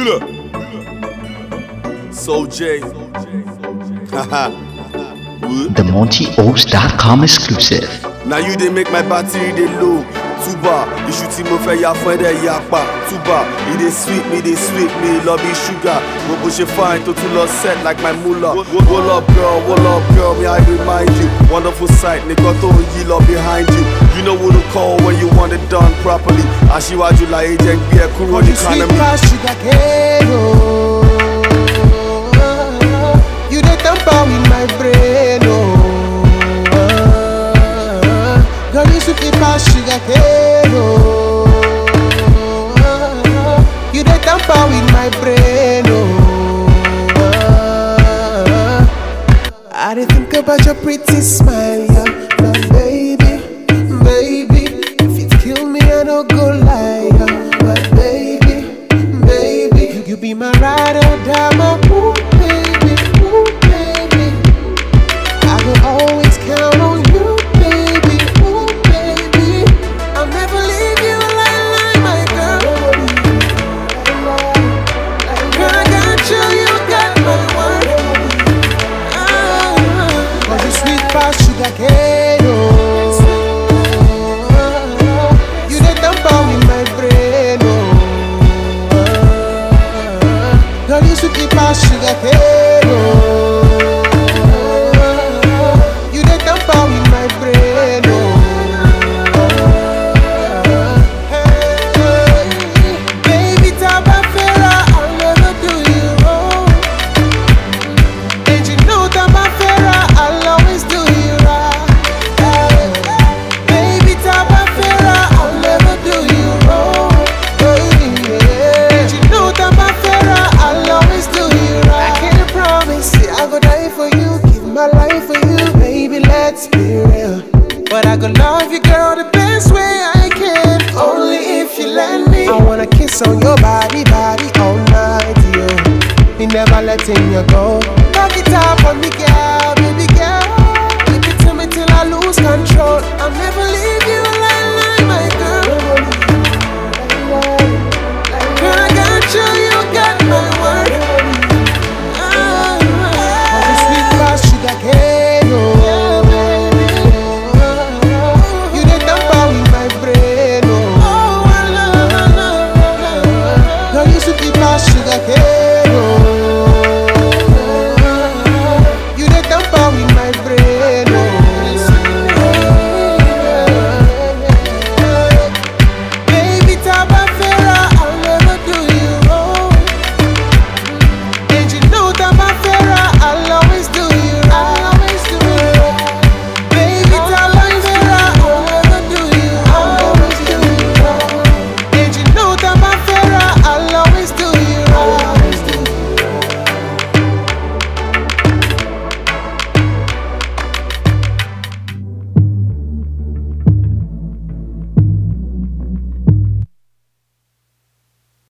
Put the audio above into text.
Soul J. Haha. The MontyOaks.com exclusive. Now you they make my battery they low. Tuba, you shoot him over your friend yapa. Tuba, they sweet me, love me sugar. Go push it fine to lost set like my mullah. Wall up girl, me I remind you. Wonderful sight, Nikoto ye love behind you. You know who to call when you want it done properly. Ashiwaju la agent be a cool on economy. Sugar cane, oh. You the tamper with my brain, oh. Girl, you should keep our sugar cane, oh. You the tamper with my brain, oh. I didn't think about your pretty smile, yeah. My baby, if you kill me, I don't go lie, yeah. My baby, you be my ride or die, my ooh, baby, I will always count on you, baby, ooh, baby. I'll never leave you like my girl. Girl, I got you, you got my one. Cause you sweet past sugar cane, oh. You the number in my brain, oh. Girl, you sweet past sugar cane, oh. But I gonna love you, girl, the best way I can. Only if you let me. I wanna kiss on your body all night, yo. Me never letting you go. Knock it up on me, girl, baby girl. Give it to me till I lose control. I'll never leave